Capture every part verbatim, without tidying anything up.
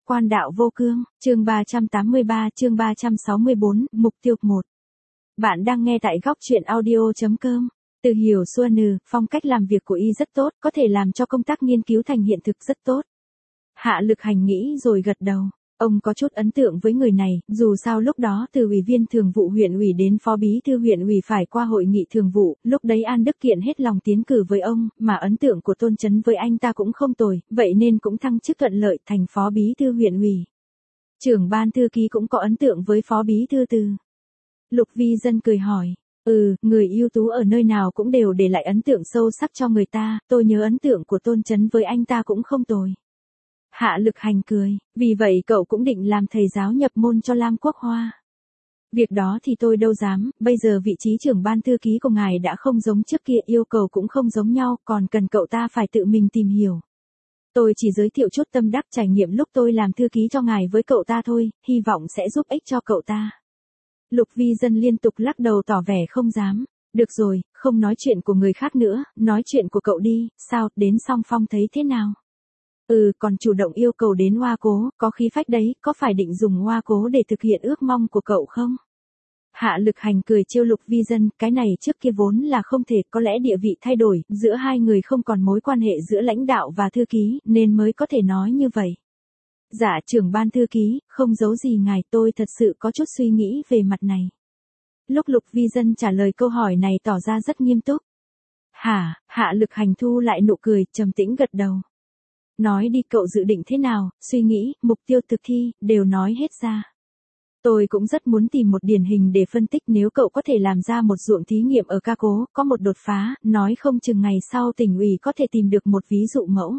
Quan đạo vô cương, chương ba trăm tám mươi ba, chương ba trăm sáu mươi bốn, mục tiêu một. Bạn đang nghe tại góc truyện audio.com. Từ Hiểu Xuân, phong cách làm việc của y rất tốt, có thể làm cho công tác nghiên cứu thành hiện thực rất tốt. Hạ Lực Hành nghĩ rồi gật đầu. Ông có chút ấn tượng với người này, dù sao lúc đó từ ủy viên thường vụ huyện ủy đến phó bí thư huyện ủy phải qua hội nghị thường vụ, lúc đấy An Đức Kiện hết lòng tiến cử với ông, mà ấn tượng của Tôn Chấn với anh ta cũng không tồi, vậy nên cũng thăng chức thuận lợi thành phó bí thư huyện ủy. Trưởng ban thư ký cũng có ấn tượng với phó bí thư Từ. Lục Vi Dân cười hỏi, ừ, người ưu tú ở nơi nào cũng đều để lại ấn tượng sâu sắc cho người ta, tôi nhớ ấn tượng của Tôn Chấn với anh ta cũng không tồi. Hạ Lực Hành cười, vì vậy cậu cũng định làm thầy giáo nhập môn cho Lam Quốc Hoa. Việc đó thì tôi đâu dám, bây giờ vị trí trưởng ban thư ký của ngài đã không giống trước kia, yêu cầu cũng không giống nhau, còn cần cậu ta phải tự mình tìm hiểu. Tôi chỉ giới thiệu chút tâm đắc trải nghiệm lúc tôi làm thư ký cho ngài với cậu ta thôi, hy vọng sẽ giúp ích cho cậu ta. Lục Vi Dân liên tục lắc đầu tỏ vẻ không dám. Được rồi, không nói chuyện của người khác nữa, nói chuyện của cậu đi, sao, đến Song Phong thấy thế nào? Ừ, còn chủ động yêu cầu đến Hoa Cố, có khí phách đấy, có phải định dùng Hoa Cố để thực hiện ước mong của cậu không? Hạ Lực Hành cười trêu Lục Vi Dân, cái này trước kia vốn là không thể, có lẽ địa vị thay đổi, giữa hai người không còn mối quan hệ giữa lãnh đạo và thư ký, nên mới có thể nói như vậy. Dạ trưởng ban thư ký, không giấu gì ngài, tôi thật sự có chút suy nghĩ về mặt này. Lúc Lục Vi Dân trả lời câu hỏi này tỏ ra rất nghiêm túc. Hả, Hạ Lực Hành thu lại nụ cười, trầm tĩnh gật đầu. Nói đi, cậu dự định thế nào, suy nghĩ, mục tiêu thực thi, đều nói hết ra. Tôi cũng rất muốn tìm một điển hình để phân tích, nếu cậu có thể làm ra một ruộng thí nghiệm ở Ca Cố, có một đột phá, nói không chừng ngày sau tỉnh ủy có thể tìm được một ví dụ mẫu.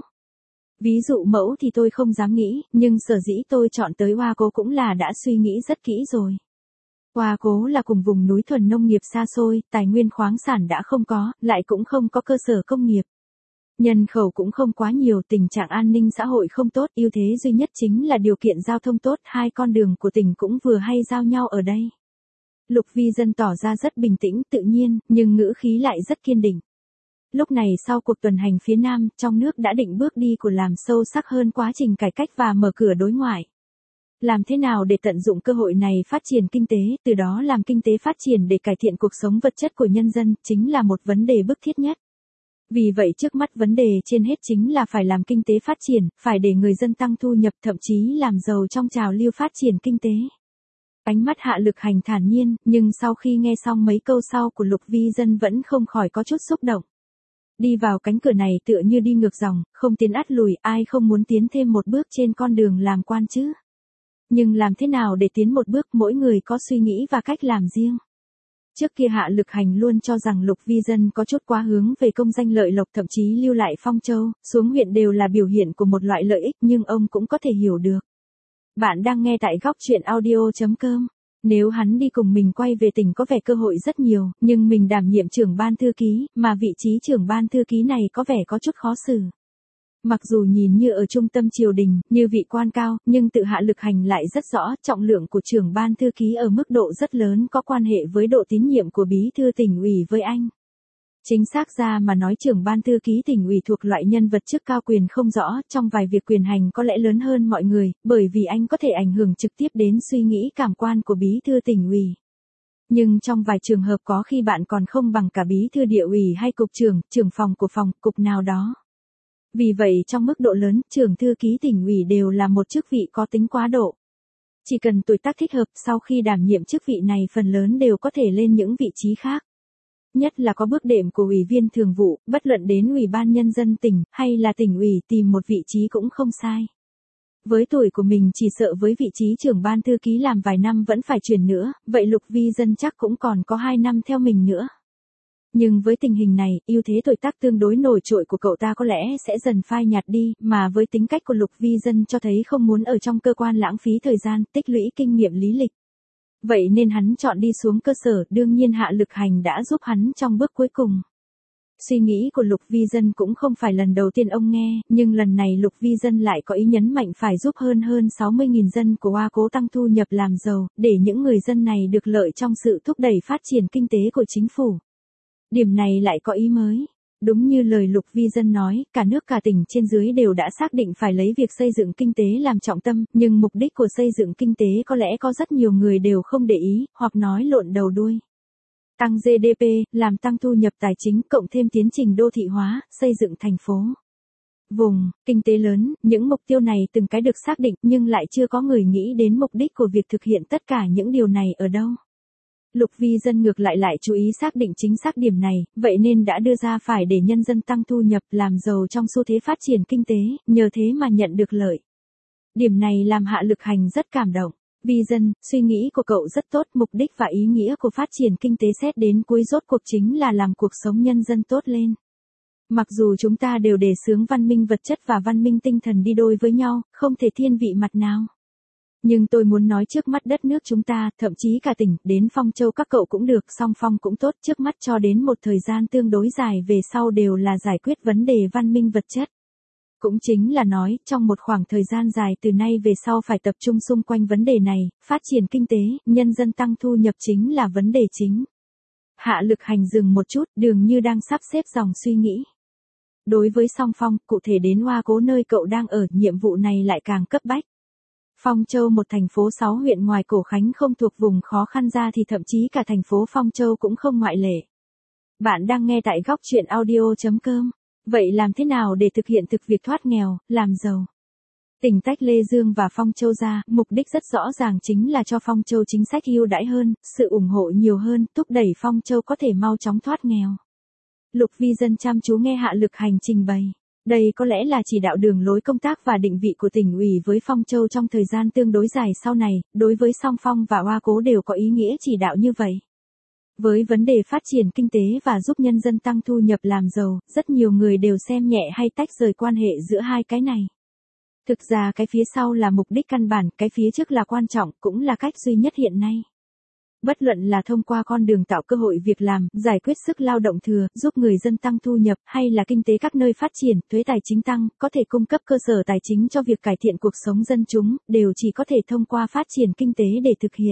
Ví dụ mẫu thì tôi không dám nghĩ, nhưng sở dĩ tôi chọn tới Hoa Cố cũng là đã suy nghĩ rất kỹ rồi. Hoa Cố là cùng vùng núi thuần nông nghiệp xa xôi, tài nguyên khoáng sản đã không có, lại cũng không có cơ sở công nghiệp. Nhân khẩu cũng không quá nhiều, tình trạng an ninh xã hội không tốt, ưu thế duy nhất chính là điều kiện giao thông tốt, hai con đường của tỉnh cũng vừa hay giao nhau ở đây. Lục Vi Dân tỏ ra rất bình tĩnh, tự nhiên, nhưng ngữ khí lại rất kiên định. Lúc này sau cuộc tuần hành phía Nam, trong nước đã định bước đi của làm sâu sắc hơn quá trình cải cách và mở cửa đối ngoại. Làm thế nào để tận dụng cơ hội này phát triển kinh tế, từ đó làm kinh tế phát triển để cải thiện cuộc sống vật chất của nhân dân, chính là một vấn đề bức thiết nhất. Vì vậy trước mắt vấn đề trên hết chính là phải làm kinh tế phát triển, phải để người dân tăng thu nhập, thậm chí làm giàu trong trào lưu phát triển kinh tế. Ánh mắt Hạ Lực Hành thản nhiên, nhưng sau khi nghe xong mấy câu sau của Lục Vi Dân vẫn không khỏi có chút xúc động. Đi vào cánh cửa này tựa như đi ngược dòng, không tiến ắt lùi, ai không muốn tiến thêm một bước trên con đường làm quan chứ. Nhưng làm thế nào để tiến một bước, mỗi người có suy nghĩ và cách làm riêng. Trước kia Hạ Lực Hành luôn cho rằng Lục Vi Dân có chút quá hướng về công danh lợi lộc, thậm chí lưu lại Phong Châu, xuống huyện đều là biểu hiện của một loại lợi ích, nhưng ông cũng có thể hiểu được. Bạn đang nghe tại góc truyện audio.com. Nếu hắn đi cùng mình quay về tỉnh có vẻ cơ hội rất nhiều, nhưng mình đảm nhiệm trưởng ban thư ký, mà vị trí trưởng ban thư ký này có vẻ có chút khó xử. Mặc dù nhìn như ở trung tâm triều đình, như vị quan cao, nhưng tự Hạ Lực Hành lại rất rõ, trọng lượng của trưởng ban thư ký ở mức độ rất lớn có quan hệ với độ tín nhiệm của bí thư tỉnh ủy với anh. Chính xác ra mà nói, trưởng ban thư ký tỉnh ủy thuộc loại nhân vật chức cao quyền không rõ, trong vài việc quyền hành có lẽ lớn hơn mọi người, bởi vì anh có thể ảnh hưởng trực tiếp đến suy nghĩ cảm quan của bí thư tỉnh ủy. Nhưng trong vài trường hợp có khi bạn còn không bằng cả bí thư địa ủy hay cục trưởng, trưởng phòng của phòng, cục nào đó. Vì vậy trong mức độ lớn, trưởng thư ký tỉnh ủy đều là một chức vị có tính quá độ. Chỉ cần tuổi tác thích hợp, sau khi đảm nhiệm chức vị này phần lớn đều có thể lên những vị trí khác. Nhất là có bước đệm của ủy viên thường vụ, bất luận đến ủy ban nhân dân tỉnh, hay là tỉnh ủy, tìm một vị trí cũng không sai. Với tuổi của mình chỉ sợ với vị trí trưởng ban thư ký làm vài năm vẫn phải chuyển nữa, vậy Lục Vi Dân chắc cũng còn có hai năm theo mình nữa. Nhưng với tình hình này, ưu thế tuổi tác tương đối nổi trội của cậu ta có lẽ sẽ dần phai nhạt đi, mà với tính cách của Lục Vi Dân cho thấy không muốn ở trong cơ quan lãng phí thời gian, tích lũy kinh nghiệm lý lịch. Vậy nên hắn chọn đi xuống cơ sở, đương nhiên Hạ Lực Hành đã giúp hắn trong bước cuối cùng. Suy nghĩ của Lục Vi Dân cũng không phải lần đầu tiên ông nghe, nhưng lần này Lục Vi Dân lại có ý nhấn mạnh phải giúp hơn hơn sáu mươi nghìn dân của Hoa Cố tăng thu nhập làm giàu, để những người dân này được lợi trong sự thúc đẩy phát triển kinh tế của chính phủ. Điểm này lại có ý mới. Đúng như lời Lục Vi Dân nói, cả nước cả tỉnh trên dưới đều đã xác định phải lấy việc xây dựng kinh tế làm trọng tâm, nhưng mục đích của xây dựng kinh tế có lẽ có rất nhiều người đều không để ý, hoặc nói lộn đầu đuôi. Tăng giê đê pê, làm tăng thu nhập tài chính, cộng thêm tiến trình đô thị hóa, xây dựng thành phố. Vùng, kinh tế lớn, những mục tiêu này từng cái được xác định nhưng lại chưa có người nghĩ đến mục đích của việc thực hiện tất cả những điều này ở đâu. Lục Vi Dân ngược lại lại chú ý xác định chính xác điểm này, vậy nên đã đưa ra phải để nhân dân tăng thu nhập làm giàu trong xu thế phát triển kinh tế, nhờ thế mà nhận được lợi. Điểm này làm Hạ Lực Hành rất cảm động. Vi Dân, suy nghĩ của cậu rất tốt, mục đích và ý nghĩa của phát triển kinh tế xét đến cuối rốt cuộc chính là làm cuộc sống nhân dân tốt lên. Mặc dù chúng ta đều đề xướng văn minh vật chất và văn minh tinh thần đi đôi với nhau, không thể thiên vị mặt nào. Nhưng tôi muốn nói trước mắt đất nước chúng ta, thậm chí cả tỉnh, đến Phong Châu các cậu cũng được, song phong cũng tốt, trước mắt cho đến một thời gian tương đối dài về sau đều là giải quyết vấn đề văn minh vật chất. Cũng chính là nói, trong một khoảng thời gian dài từ nay về sau phải tập trung xung quanh vấn đề này, phát triển kinh tế, nhân dân tăng thu nhập chính là vấn đề chính. Hạ Lực Hành dừng một chút, dường như đang sắp xếp dòng suy nghĩ. Đối với Song Phong, cụ thể đến Hoa Cố nơi cậu đang ở, nhiệm vụ này lại càng cấp bách. Phong Châu, một thành phố sáu huyện ngoài Cổ Khánh không thuộc vùng khó khăn ra thì thậm chí cả thành phố Phong Châu cũng không ngoại lệ. Bạn đang nghe tại góc truyện audio chấm com. Vậy làm thế nào để thực hiện thực việc thoát nghèo, làm giàu? Tỉnh tách Lê Dương và Phong Châu ra, mục đích rất rõ ràng chính là cho Phong Châu chính sách ưu đãi hơn, sự ủng hộ nhiều hơn, thúc đẩy Phong Châu có thể mau chóng thoát nghèo. Lục Vi Dân chăm chú nghe Hạ Lực Hành trình bày. Đây có lẽ là chỉ đạo đường lối công tác và định vị của tỉnh ủy với Phong Châu trong thời gian tương đối dài sau này, đối với Song Phong và Hoa Cố đều có ý nghĩa chỉ đạo như vậy. Với vấn đề phát triển kinh tế và giúp nhân dân tăng thu nhập làm giàu, rất nhiều người đều xem nhẹ hay tách rời quan hệ giữa hai cái này. Thực ra cái phía sau là mục đích căn bản, cái phía trước là quan trọng, cũng là cách duy nhất hiện nay. Bất luận là thông qua con đường tạo cơ hội việc làm, giải quyết sức lao động thừa, giúp người dân tăng thu nhập, hay là kinh tế các nơi phát triển, thuế tài chính tăng, có thể cung cấp cơ sở tài chính cho việc cải thiện cuộc sống dân chúng, đều chỉ có thể thông qua phát triển kinh tế để thực hiện.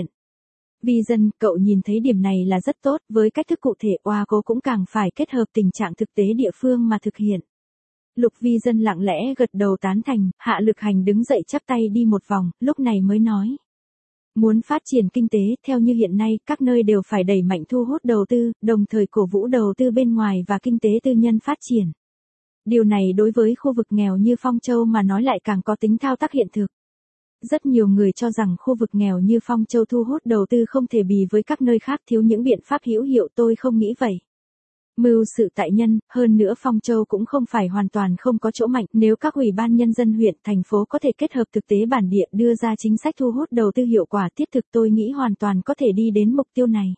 Vi Dân, cậu nhìn thấy điểm này là rất tốt, với cách thức cụ thể, Hoa Cố cũng càng phải kết hợp tình trạng thực tế địa phương mà thực hiện. Lục Vi Dân lặng lẽ gật đầu tán thành, Hạ Lực Hành đứng dậy chắp tay đi một vòng, lúc này mới nói. Muốn phát triển kinh tế, theo như hiện nay, các nơi đều phải đẩy mạnh thu hút đầu tư, đồng thời cổ vũ đầu tư bên ngoài và kinh tế tư nhân phát triển. Điều này đối với khu vực nghèo như Phong Châu mà nói lại càng có tính thao tác hiện thực. Rất nhiều người cho rằng khu vực nghèo như Phong Châu thu hút đầu tư không thể bì với các nơi khác, thiếu những biện pháp hữu hiệu, tôi không nghĩ vậy. Mưu sự tại nhân, hơn nữa Phong Châu cũng không phải hoàn toàn không có chỗ mạnh, nếu các ủy ban nhân dân huyện, thành phố có thể kết hợp thực tế bản địa đưa ra chính sách thu hút đầu tư hiệu quả thiết thực, tôi nghĩ hoàn toàn có thể đi đến mục tiêu này.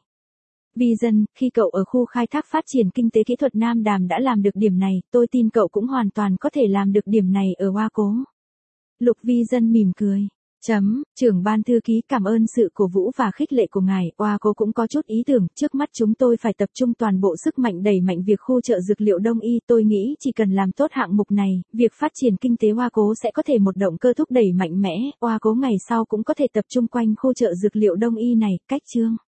Vi Dân, khi cậu ở khu khai thác phát triển kinh tế kỹ thuật Nam Đàm đã làm được điểm này, tôi tin cậu cũng hoàn toàn có thể làm được điểm này ở Hoa Cố. Lục Vi Dân mỉm cười. Chấm, trưởng ban thư ký cảm ơn sự cổ vũ và khích lệ của ngài, Hoa Cố cũng có chút ý tưởng, trước mắt chúng tôi phải tập trung toàn bộ sức mạnh đẩy mạnh việc khu chợ dược liệu Đông Y, tôi nghĩ chỉ cần làm tốt hạng mục này, việc phát triển kinh tế Hoa Cố sẽ có thể một động cơ thúc đẩy mạnh mẽ, Hoa Cố ngày sau cũng có thể tập trung quanh khu chợ dược liệu Đông Y này, cách chương.